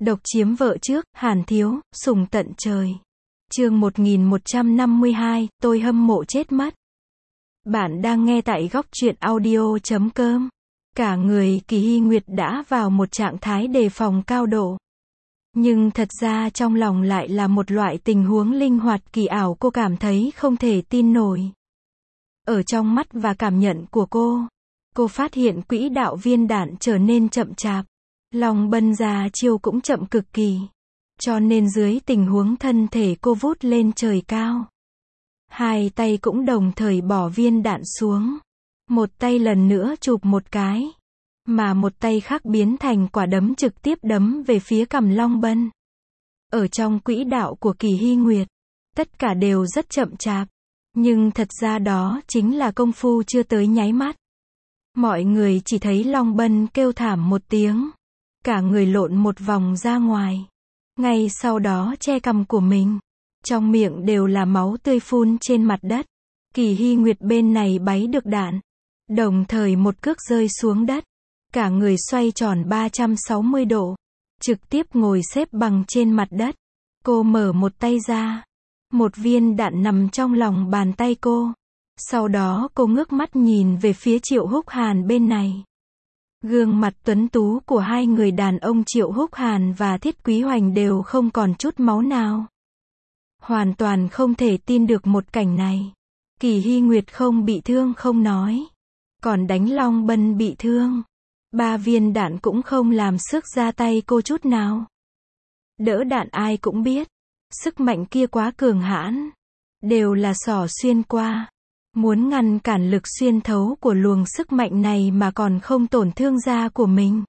Độc chiếm vợ trước, Hàn Thiếu, sủng tận trời. Chương 1152, tôi hâm mộ chết mất. Bạn đang nghe tại góc truyện audio.com. Cả người Kỳ Hy Nguyệt đã vào một trạng thái đề phòng cao độ. Nhưng thật ra trong lòng lại là một loại tình huống linh hoạt kỳ ảo, cô cảm thấy không thể tin nổi. Ở trong mắt và cảm nhận của cô phát hiện quỹ đạo viên đạn trở nên chậm chạp. Long Bân ra chiêu cũng chậm cực kỳ. Cho nên dưới tình huống thân thể cô vút lên trời cao, hai tay cũng đồng thời bỏ viên đạn xuống. Một tay lần nữa chụp một cái, mà một tay khác biến thành quả đấm trực tiếp đấm về phía cằm Long Bân. Ở trong quỹ đạo của Kỳ Hy Nguyệt, tất cả đều rất chậm chạp. Nhưng thật ra đó chính là công phu chưa tới nháy mắt. Mọi người chỉ thấy Long Bân kêu thảm một tiếng, cả người lộn một vòng ra ngoài. Ngay sau đó che cằm của mình, trong miệng đều là máu tươi phun trên mặt đất. Kỳ Hy Nguyệt bên này bấy được đạn, đồng thời một cước rơi xuống đất, cả người xoay tròn 360 độ, trực tiếp ngồi xếp bằng trên mặt đất. Cô mở một tay ra, một viên đạn nằm trong lòng bàn tay cô. Sau đó cô ngước mắt nhìn về phía Triệu Húc Hàn bên này. Gương mặt tuấn tú của hai người đàn ông Triệu Húc Hàn và Thiết Quý Hoành đều không còn chút máu nào. Hoàn toàn không thể tin được một cảnh này. Kỳ Hy Nguyệt không bị thương không nói, còn đánh Long Bân bị thương. 3 viên đạn cũng không làm sức ra tay cô chút nào. Đỡ đạn ai cũng biết, sức mạnh kia quá cường hãn, đều là xỏ xuyên qua. Muốn ngăn cản lực xuyên thấu của luồng sức mạnh này mà còn không tổn thương da của mình,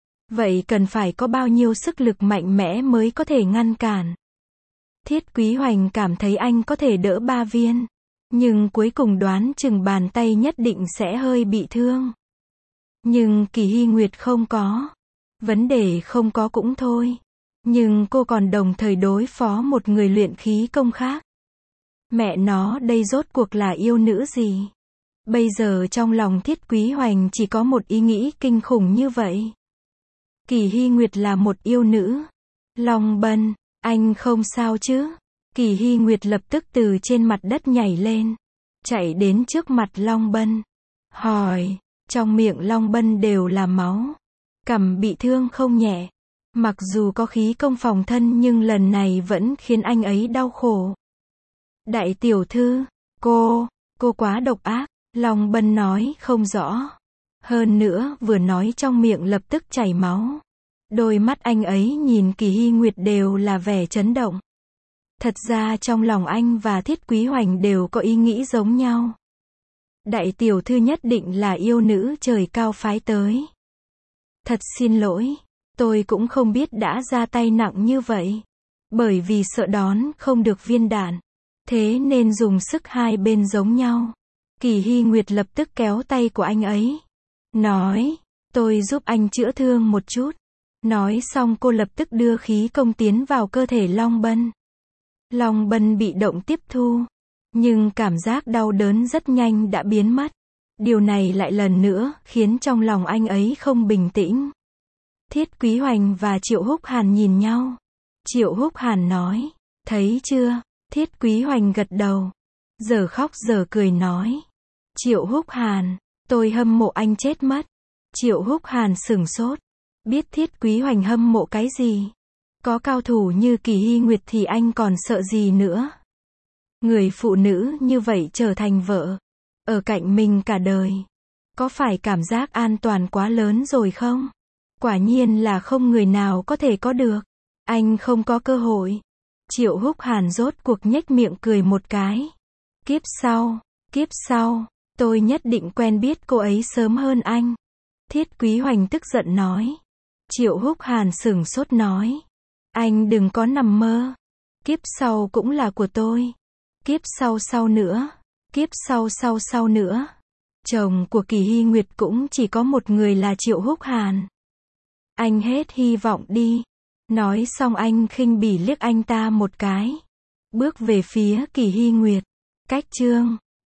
vậy cần phải có bao nhiêu sức lực mạnh mẽ mới có thể ngăn cản. Thiết Quý Hoành cảm thấy anh có thể đỡ 3 viên, nhưng cuối cùng đoán chừng bàn tay nhất định sẽ hơi bị thương. Nhưng Kỳ Hy Nguyệt không có. Vấn đề không có cũng thôi, nhưng cô còn đồng thời đối phó một người luyện khí công khác. Mẹ nó, đây rốt cuộc là yêu nữ gì? Bây giờ trong lòng Thiết Quý Hoành chỉ có một ý nghĩ kinh khủng như vậy. Kỳ Hy Nguyệt là một yêu nữ. Long Bân, anh không sao chứ? Kỳ Hy Nguyệt lập tức từ trên mặt đất nhảy lên, chạy đến trước mặt Long Bân, hỏi. Trong miệng Long Bân đều là máu, cằm bị thương không nhẹ. Mặc dù có khí công phòng thân nhưng lần này vẫn khiến anh ấy đau khổ. Đại tiểu thư, cô quá độc ác. Long Bân nói không rõ. Hơn nữa vừa nói trong miệng lập tức chảy máu. Đôi mắt anh ấy nhìn Kỳ Hy Nguyệt đều là vẻ chấn động. Thật ra trong lòng anh và Thiết Quý Hoành đều có ý nghĩ giống nhau. Đại tiểu thư nhất định là yêu nữ trời cao phái tới. Thật xin lỗi, tôi cũng không biết đã ra tay nặng như vậy. Bởi vì sợ đón không được viên đạn, thế nên dùng sức hai bên giống nhau. Kỳ Hy Nguyệt lập tức kéo tay của anh ấy, nói, tôi giúp anh chữa thương một chút. Nói xong cô lập tức đưa khí công tiến vào cơ thể Long Bân. Long Bân bị động tiếp thu, nhưng cảm giác đau đớn rất nhanh đã biến mất. Điều này lại lần nữa khiến trong lòng anh ấy không bình tĩnh. Thiết Quý Hoành và Triệu Húc Hàn nhìn nhau. Triệu Húc Hàn nói, thấy chưa? Thiết Quý Hoành gật đầu, giờ khóc giờ cười nói, Triệu Húc Hàn, tôi hâm mộ anh chết mất. Triệu Húc Hàn sửng sốt, biết Thiết Quý Hoành hâm mộ cái gì. Có cao thủ như Kỳ Hy Nguyệt thì anh còn sợ gì nữa. Người phụ nữ như vậy trở thành vợ, ở cạnh mình cả đời, có phải cảm giác an toàn quá lớn rồi không? Quả nhiên là không người nào có thể có được. Anh không có cơ hội. Triệu Húc Hàn rốt cuộc nhếch miệng cười một cái. Kiếp sau, tôi nhất định quen biết cô ấy sớm hơn anh. Thiết Quý Hoành tức giận nói. Triệu Húc Hàn sửng sốt nói, anh đừng có nằm mơ. Kiếp sau cũng là của tôi. Kiếp sau nữa. Kiếp sau nữa. Chồng của Kỳ Hy Nguyệt cũng chỉ có một người là Triệu Húc Hàn. Anh hết hy vọng đi. Nói xong anh khinh bỉ liếc anh ta một cái, bước về phía Kỳ Hy Nguyệt. Cách chương